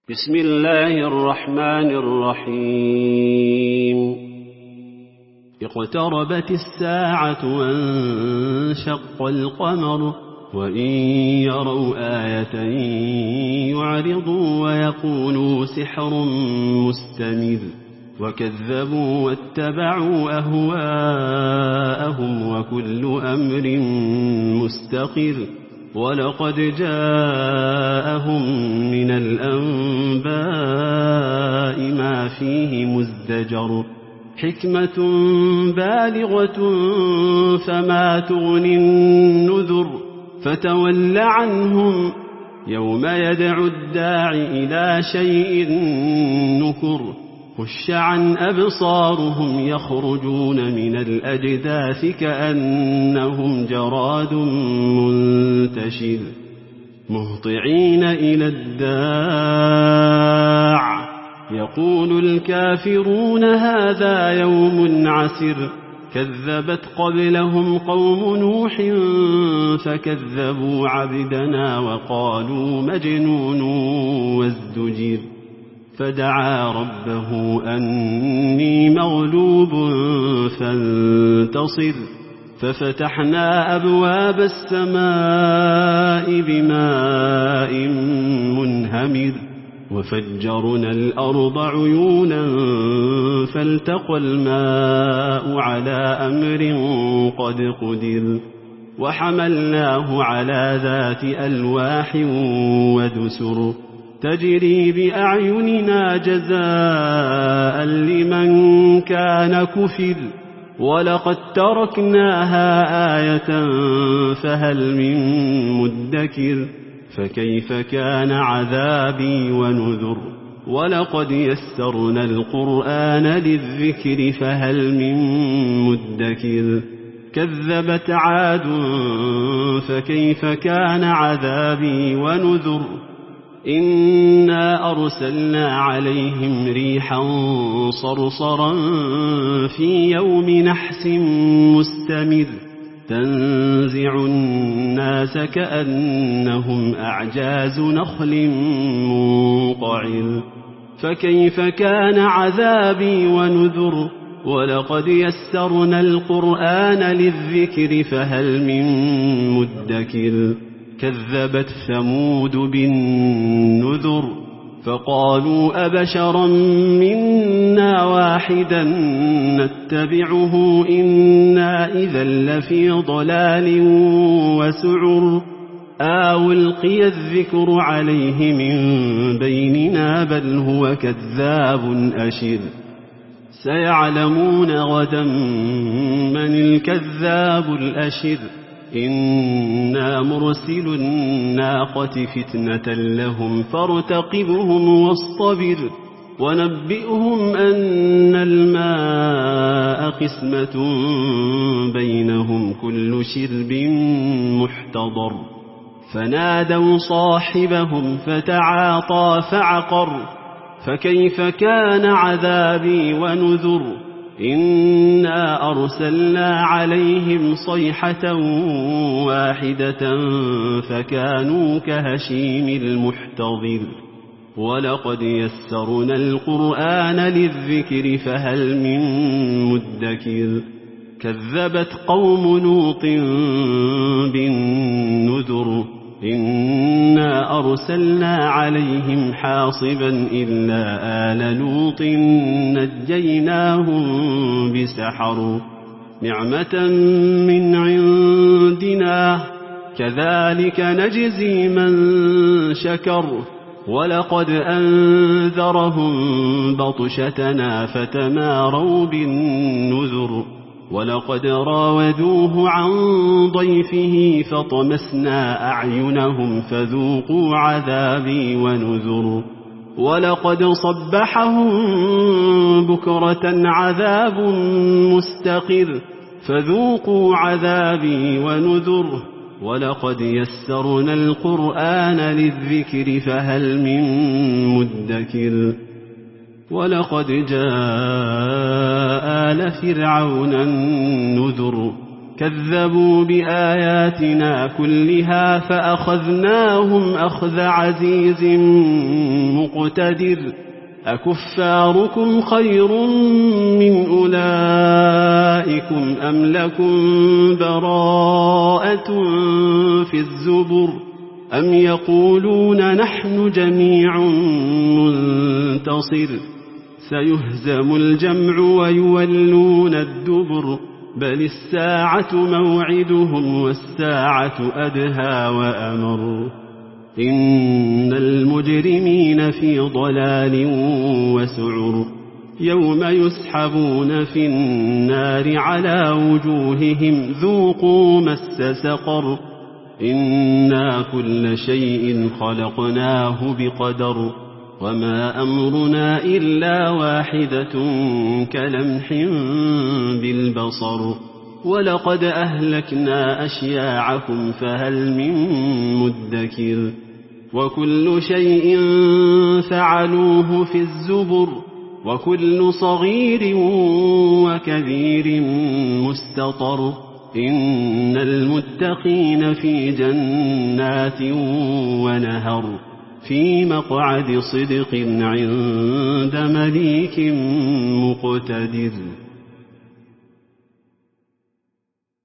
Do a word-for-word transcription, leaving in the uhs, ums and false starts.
بسم الله الرحمن الرحيم اقتربت الساعة وانشق القمر وإن يروا آية يعرضوا ويقولوا سحر مستمر وكذبوا واتبعوا أهواءهم وكل أمر مستقر ولقد جاءهم من الأنباء ما فيه مزدجر حكمة بالغة فما تغني النذر فتول عنهم يوم يدعو الداع إلى شيء نكر خش عن أبصارهم يخرجون من الأجداث كأنهم جراد منتشر مهطعين إلى الداع يقول الكافرون هذا يوم عسر كذبت قبلهم قوم نوح فكذبوا عبدنا وقالوا مجنون وازدجر فدعا ربه أني مغلوب فانتصر ففتحنا أبواب السماء بماء منهمر وفجرنا الأرض عيونا فالتقى الماء على أمر قد قدر وحملناه على ذات ألواح ودسر تجري بأعيننا جزاء لمن كان كفر ولقد تركناها آية فهل من مدكر فكيف كان عذابي ونذر ولقد يسرنا القرآن للذكر فهل من مدكر كذبت عاد فكيف كان عذابي ونذر إنا أرسلنا عليهم ريحا صرصرا في يوم نحس مستمر تنزع الناس كأنهم أعجاز نخل منقعر فكيف كان عذابي ونذر ولقد يسرنا القرآن للذكر فهل من مدكر كذبت ثمود بالنذر فقالوا أبشرا منا واحدا نتبعه إنا إذا لفي ضلال وسعر أو ألقي الذكر عليه من بيننا بل هو كذاب أشر سيعلمون غدا من الكذاب الأشر إنا مرسل الناقة فتنة لهم فارتقبهم واصطبر ونبئهم أن الماء قسمة بينهم كل شرب محتضر فنادوا صاحبهم فتعاطى فعقر فكيف كان عذابي ونذر إنا أرسلنا عليهم صيحة واحدة فكانوا كهشيم المحتضر ولقد يسرنا القرآن للذكر فهل من مدكر كذبت قوم لوط بالنذر إنا أرسلنا عليهم حاصبا إلا آل لوط نجيناهم بسحر نعمة من عندنا كذلك نجزي من شكر ولقد أنذرهم بطشتنا فتماروا بالنذر ولقد راودوه عن ضيفه فطمسنا أعينهم فذوقوا عذابي ونذر ولقد صبحهم بكرة عذاب مستقر فذوقوا عذابي ونذر ولقد يسرنا القرآن للذكر فهل من مدكر ولقد جاء آل فرعون النذر كذبوا بآياتنا كلها فأخذناهم أخذ عزيز مقتدر أكفاركم خير من أولئكم أم لكم براءة في الزبر أم يقولون نحن جميع منتصر سيهزم الجمع ويولون الدبر بل الساعة موعدهم والساعة أدهى وأمر إن المجرمين في ضلال وسعر يوم يسحبون في النار على وجوههم ذوقوا مس سقر إنا كل شيء خلقناه بقدر وما أمرنا إلا واحدة كلمح بالبصر ولقد أهلكنا أشياعكم فهل من مدكر وكل شيء فعلوه في الزبر وكل صغير وكبير مستطر إن المتقين في جنات ونهر في مقعد صدق عند مليك مقتدر.